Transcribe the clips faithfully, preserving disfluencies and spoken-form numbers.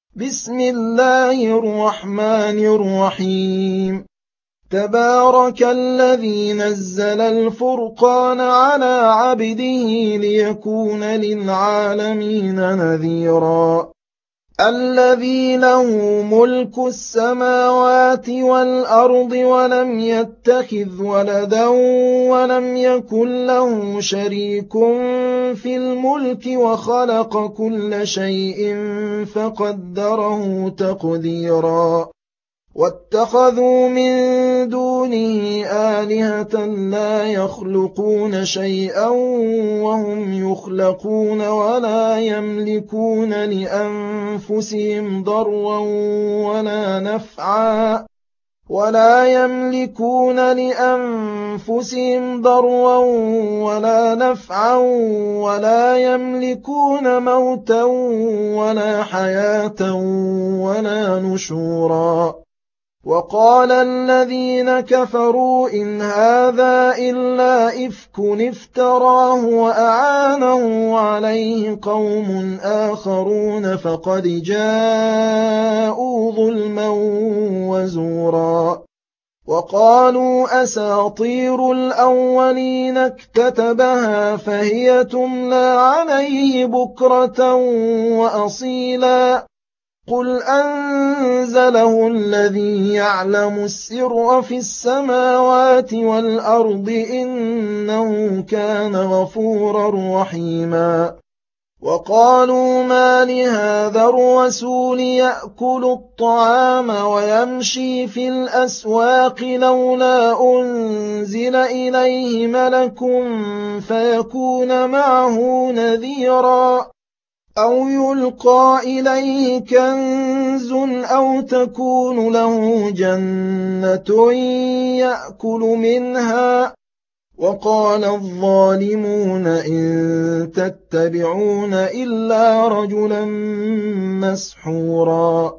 بسم الله الرحمن الرحيم. تبارك الذي نزل الفرقان على عبده ليكون للعالمين نذيرا. الذي له ملك السماوات والأرض ولم يتخذ ولدا ولم يكن له شريك في الملك وخلق كل شيء فقدره تقديرا. واتخذوا من دونه آلهة لا يخلقون شيئا وهم يخلقون ولا يملكون لأنفسهم ضرا ولا نفعا ولا يملكون لأنفسهم ضرا ولا نفعا ولا يملكون موتا ولا حياة ولا نشورا. وقال الذين كفروا إن هذا إلا إفك افتراه وأعانه عليه قوم آخرون فقد جاءوا ظلما وزورا. وقالوا أساطير الأولين اكتتبها فهي تملى عليه بكرة وأصيلا. قل أنزله الذي يعلم السر في السماوات والأرض إنه كان غفورا رحيما. وقالوا ما لهذا الرسول يأكل الطعام ويمشي في الأسواق لولا أنزل إليه ملك فيكون معه نذيرا أو يلقى إليه كنز أو تكون له جنة يأكل منها. وقال الظالمون إن تتبعون إلا رجلا مسحورا.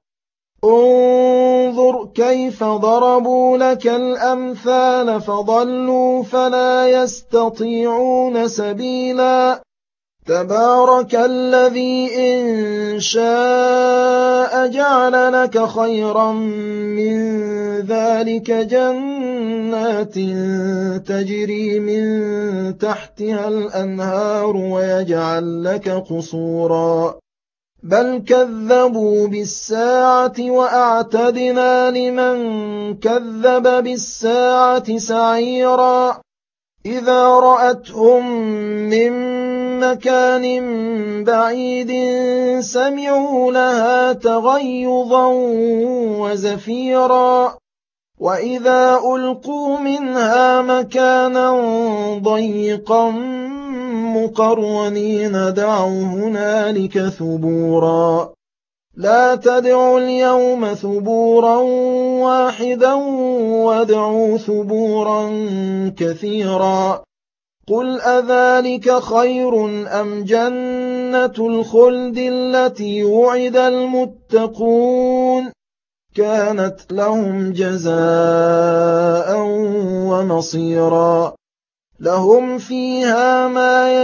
انظر كيف ضربوا لك الأمثال فضلوا فلا يستطيعون سبيلا. تبارك الذي إن شاء جعل لك خيرا من ذلك جنات تجري من تحتها الأنهار ويجعل لك قصورا. بل كذبوا بالساعة وأعتدنا لمن كذب بالساعة سعيرا. إذا رأتهم من مكان بعيد سمعوا لها تغيظا وزفيرا. وإذا ألقوا منها مكانا ضيقا مقرنين دعوا هنالك ثبورا. لا تدعوا اليوم ثبورا واحدا وادعوا ثبورا كثيرا. قل أذلك خير أم جنة الخلد التي وعد المتقون كانت لهم جزاء ومصيرا. لهم فيها ما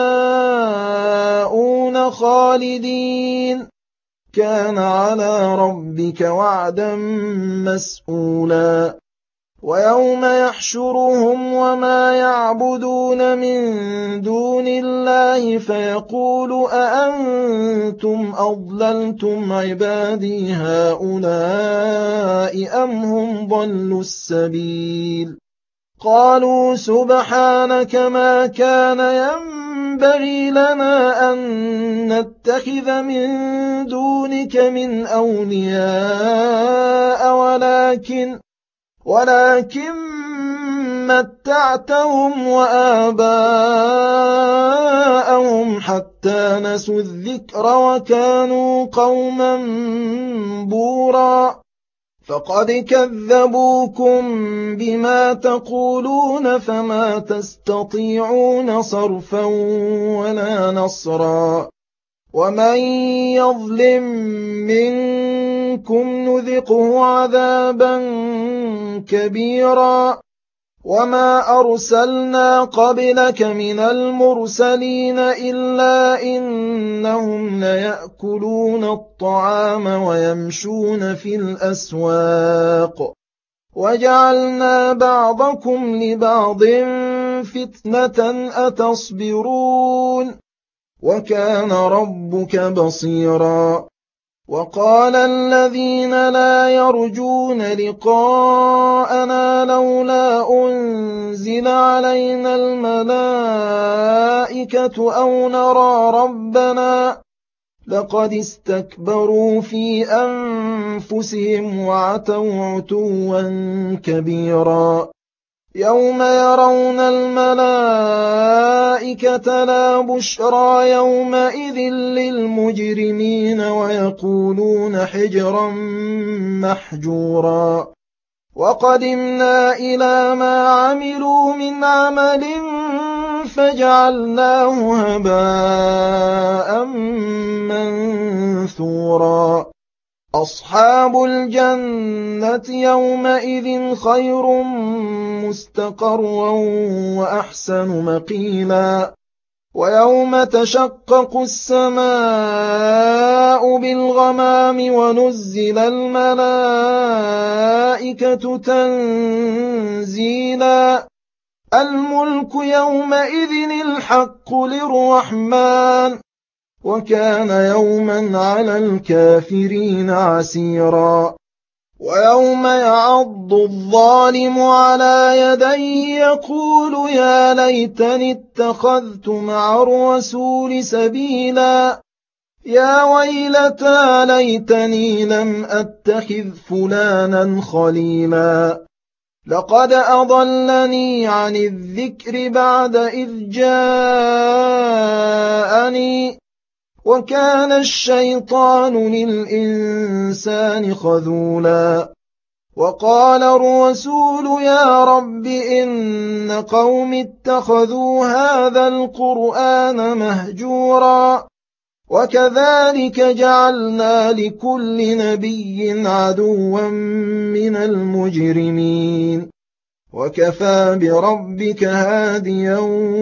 يشاءون خالدين كان على ربك وعدا مسئولا. ويوم يحشرهم وما يعبدون من دون الله فيقول أأنتم أضللتم عبادي هؤلاء أم هم ضلوا السبيل. قالوا سبحانك ما كان ينبغي لنا أن نتخذ من دونك من أولياء ولكن ولكن متعتهم وآباءهم حتى نسوا الذكر وكانوا قوما بورا. فقد كذبوكم بما تقولون فما تستطيعون صرفا ولا نصرا. ومن يظلم منكم نذقه عذابا كبيرا. وما أرسلنا قبلك من المرسلين إلا إنهم ليأكلون الطعام ويمشون في الأسواق وجعلنا بعضكم لبعض فتنة أتصبرون وكان ربك بصيرا وقال الذين لا يرجون لقاءنا لولا أنزل علينا الملائكة أو نرى ربنا لقد استكبروا في أنفسهم وعتوا عتوا كبيرا يوم يرون الملائكة لا بشرى يومئذ للمجرمين ويقولون حجرا محجورا وقدمنا إلى ما عملوا من عمل فجعلناه هباء منثورا أصحاب الجنة يومئذ خير مستقرا وأحسن مقيلا ويوم تشقق السماء بالغمام ونزل الملائكة تنزيلا الملك يومئذ الحق للرحمن وكان يوما على الكافرين عسيرا ويوم يعض الظالم على يديه يقول يا ليتني اتخذت مع الرسول سبيلا يا ويلتى ليتني لم أتخذ فلانا خليلا لقد أضلني عن الذكر بعد إذ جاءني وكان الشيطان للإنسان خذولا وقال الرسول يا رب إن قوم اتخذوا هذا القرآن مهجورا وكذلك جعلنا لكل نبي عدوا من المجرمين وكفى بربك هاديا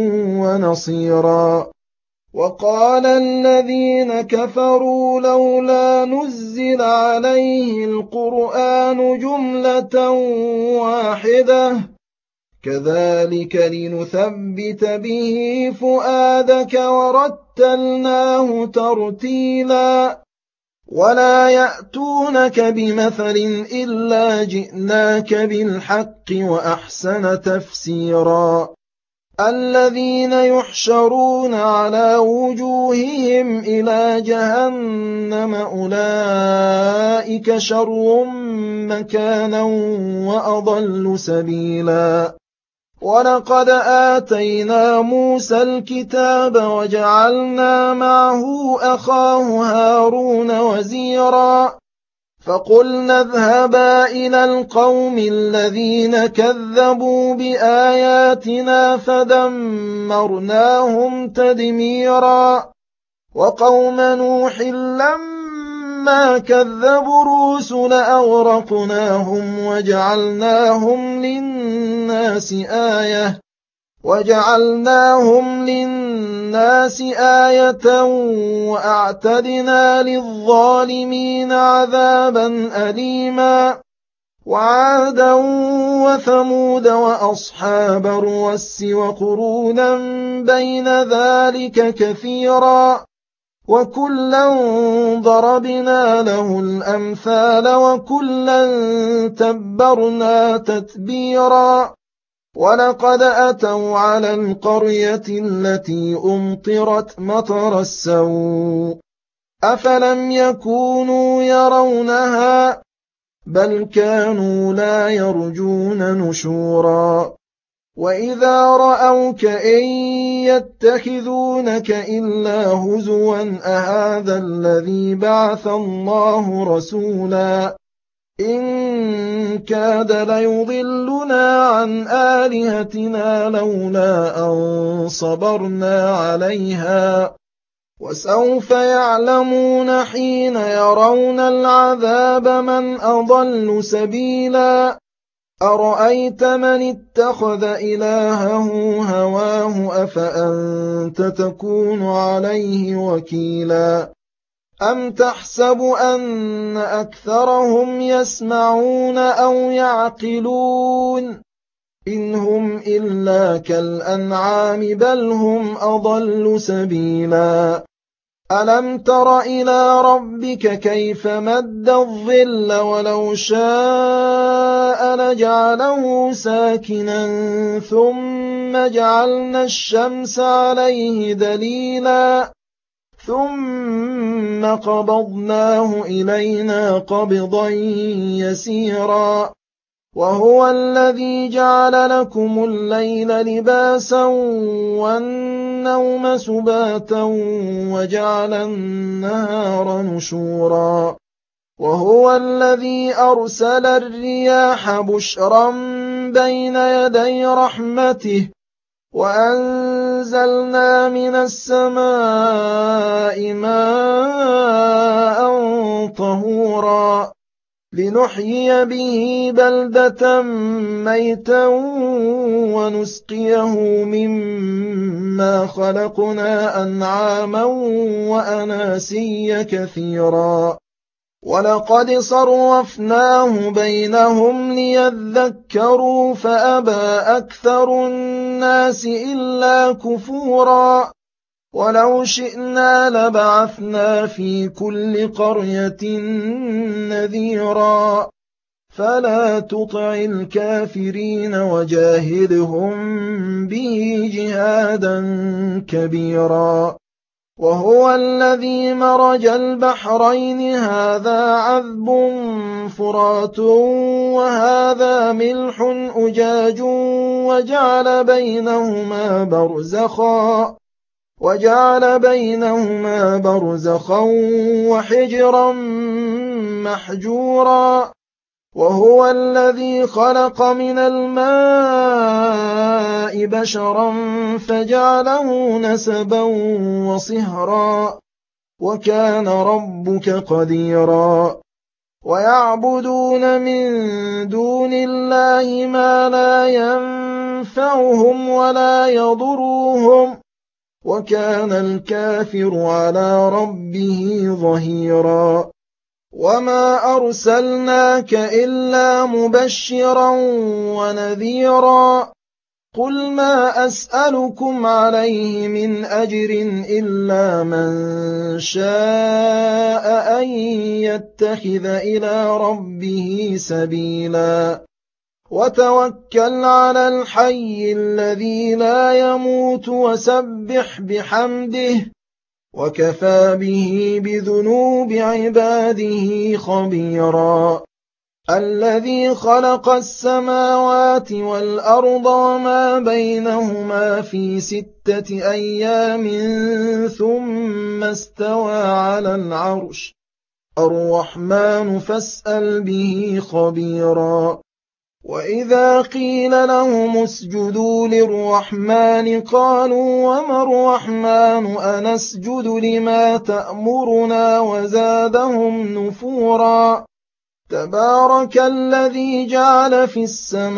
ونصيرا وقال الذين كفروا لولا نزل عليه القرآن جملة واحدة كذلك لنثبت به فؤادك ورتلناه ترتيلا ولا يأتونك بمثل إلا جئناك بالحق وأحسن تفسيرا الذين يحشرون على وجوههم إلى جهنم أولئك شر مكانا وأضل سبيلا ولقد آتينا موسى الكتاب وجعلنا معه أخاه هارون وزيرا فقلنا اذهبا إلى القوم الذين كذبوا بآياتنا فدمرناهم تدميرا وقوم نوح لما كذبوا الرسل أغرقناهم وجعلناهم للناس آية وجعلناهم للناس آية وأعتدنا للظالمين عذابا أليما وعادا وثمود وأصحاب الرس وقرونا بين ذلك كثيرا وكلا ضربنا له الأمثال وكلا تبرنا تتبيرا ولقد أتوا على القرية التي أمطرت مطر السوء أفلم يكونوا يرونها بل كانوا لا يرجون نشورا وإذا رأوك إن يتخذونك إلا هزوا أهذا الذي بعث الله رسولا إن كاد ليضلنا عن آلهتنا لولا أن صبرنا عليها وسوف يعلمون حين يرون العذاب من أضل سبيلا أَرَأَيْتَ مَنِ اتَّخَذَ إِلَٰهَهُ هَوَاهُ أَفَأَنتَ تَكُونُ عَلَيْهِ وَكِيلًا أَمْ تَحْسَبُ أَنَّ أَكْثَرَهُمْ يَسْمَعُونَ أَوْ يَعْقِلُونَ إِنْ هُمْ إِلَّا كَالْأَنْعَامِ بَلْ هُمْ أَضَلُّ سَبِيلًا أَلَمْ تَرَ إِلَىٰ رَبِّكَ كَيْفَ مَدَّ الظِّلَّ وَلَوْ شَاءَ لَجَعَلَهُ سَاكِنًا ثُمَّ جَعَلْنَا الشَّمْسَ عَلَيْهِ دَلِيلًا ثُمَّ قَبَضْنَاهُ إِلَيْنَا قَبْضًا يَسِيرًا وَهُوَ الَّذِي جَعَلَ لَكُمُ اللَّيْلَ لِبَاسًا وَالنَّوْمَ سُبَاتًا وَجَعَلَ النَّهَارَ نُشُورًا وَهُوَ الَّذِي أَرْسَلَ الرِّيَاحَ بُشْرًا بَيْنَ يَدَيْ رَحْمَتِهِ وَأَنزَلْنَا مِنَ السَّمَاءِ مَاءً طَهُورًا لِنُحْيِيَ بِهِ بَلْدَةً مَّيْتًا وَنُسْقِيَهُ مِمَّا خَلَقْنَا أَنْعَامًا وَأَنَاسِيَّ كَثِيرًا وَلَقَدْ صَرَّفْنَاهُ بَيْنَهُمْ لِيَذَّكَّرُوا فَأَبَىٰ أَكْثَرُ النَّاسِ إِلَّا كُفُورًا وَلَوْ شِئْنَا لَبَعَثْنَا فِي كُلِّ قَرْيَةٍ نَذِيرًا فَلَا تُطِعِ الْكَافِرِينَ وَجَاهِدْهُم بِهِ جِهَادًا كَبِيرًا وَهُوَ الَّذِي مَرَجَ الْبَحْرَيْنِ هَٰذَا عَذْبٌ فُرَاتٌ وَهَٰذَا مِلْحٌ أُجَاجٌ وَجَعَلَ بَيْنَهُمَا بَرْزَخًا وَجَعَلَ بَيْنَهُمَا بَرْزَخًا وَحِجْرًا مَّحْجُورًا وَهُوَ الَّذِي خَلَقَ مِنَ الْمَاءِ بَشَرًا فَجَعَلَهُ نَسَبًا وَصِهْرًا وَكَانَ رَبُّكَ قَدِيرًا وَيَعْبُدُونَ مِن دُونِ اللَّهِ مَا لَا يَنفَعُهُمْ وَلَا يَضُرُّهُمْ وَكَانَ الْكَافِرُ عَلَىٰ رَبِّهِ ظَهِيرًا وَمَا أَرْسَلْنَاكَ إِلَّا مُبَشِّرًا وَنَذِيرًا قُلْ مَا أَسْأَلُكُمْ عَلَيْهِ مِنْ أَجْرٍ إِلَّا مَن شَاءَ أَن يَتَّخِذَ إِلَىٰ رَبِّهِ سَبِيلًا وَتَوَكَّلْ عَلَى الْحَيِّ الَّذِي لَا يَمُوتُ وَسَبِّحْ بِحَمْدِهِ وَكَفَىٰ بِهِ بِذُنُوبِ عِبَادِهِ خَبِيرًا الَّذِي خَلَقَ السَّمَاوَاتِ وَالْأَرْضَ وَمَا بَيْنَهُمَا فِي سِتَّةِ أَيَّامٍ ثُمَّ اسْتَوَىٰ عَلَى الْعَرْشِ الرَّحْمَٰنُ فَاسْأَلْ بِهِ خَبِيرًا وَإِذَا قِيلَ لَهُمُ اسْجُدُوا لِلرَّحْمَٰنِ قَالُوا وَمَا الرَّحْمَٰنُ أَنَسْجُدُ لِمَا تَأْمُرُنَا وَزَادَهُمْ نُفُورًا تَبَارَكَ الَّذِي جَعَلَ فِي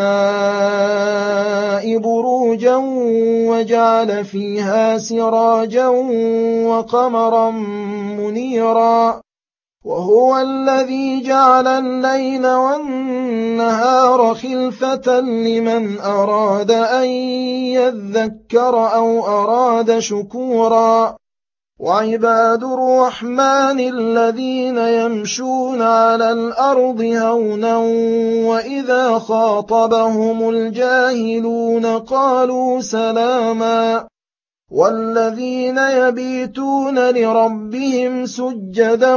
السَّمَاءِ بُرُوجًا وَجَعَلَ فِيهَا سِرَاجًا وَقَمَرًا مُّنِيرًا وَهُوَ الَّذِي جَعَلَ اللَّيْلَ وَالنَّهَارَ خِلْفَةً لِّمَنْ أَرَادَ أَن يَذَّكَّرَ أَوْ أَرَادَ شُكُورًا وَعِبَادُ الرَّحْمَٰنِ الَّذِينَ يَمْشُونَ عَلَى الْأَرْضِ هَوْنًا وَإِذَا خَاطَبَهُمُ الْجَاهِلُونَ قَالُوا سَلَامًا وَالَّذِينَ يَبِيتُونَ لِرَبِّهِمْ سُجَّدًا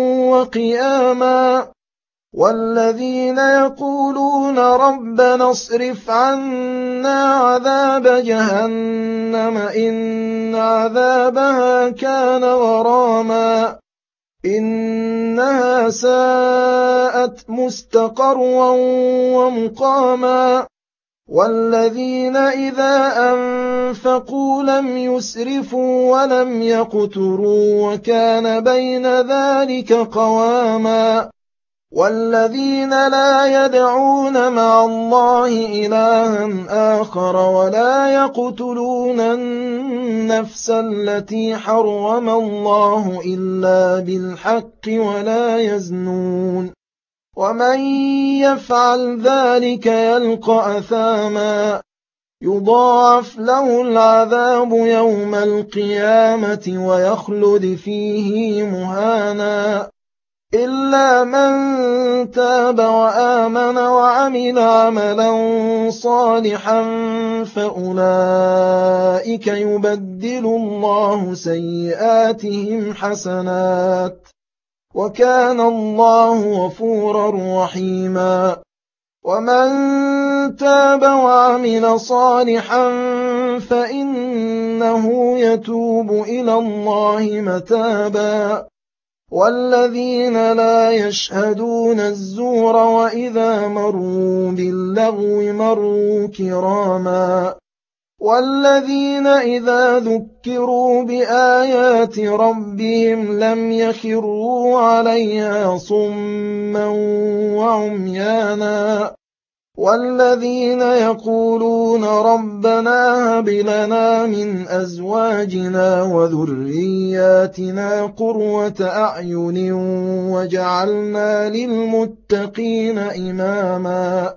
وَقِيَامًا وَالَّذِينَ يَقُولُونَ رَبَّنَا اصْرِفْ عَنَّا عَذَابَ جَهَنَّمَ إِنَّ عَذَابَهَا كَانَ غَرَامًا إِنَّهَا سَاءَتْ مُسْتَقَرًّا وَمُقَامًا وَالَّذِينَ إِذَا أَنفَقُوا لَمْ يُسْرِفُوا وَلَمْ يَقْتُرُوا وَكَانَ بَيْنَ ذَلِكَ قَوَامًا والذين لا يدعون مع الله إلها آخر ولا يقتلون النفس التي حرم الله إلا بالحق ولا يزنون ومن يفعل ذلك يلقى أثاما يضاعف له العذاب يوم القيامة ويخلد فيه مهانا إلا من تاب وآمن وعمل عملا صالحا فأولئك يبدل الله سيئاتهم حسنات وكان الله غفورا رحيما ومن تاب وعمل صالحا فإنه يتوب إلى الله متابا والذين لا يشهدون الزور وإذا مروا باللغو مروا كراما والذين إذا ذكروا بآيات ربهم لم يخروا عليها صما وعميانا والذين يقولون ربنا هب لنا من أزواجنا وذرياتنا قرة أعين وجعلنا للمتقين إماما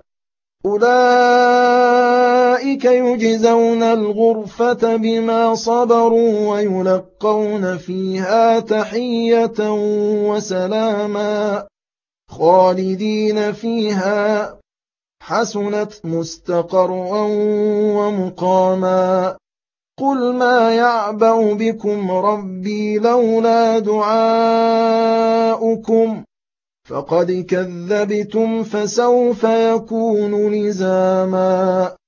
أولئك يجزون الغرفة بما صبروا ويلقون فيها تحية وسلاما خالدين فيها حسنت مستقرا ومقاما قل ما يعبأ بكم ربي لولا دعاؤكم فقد كذبتم فسوف يكون لزاما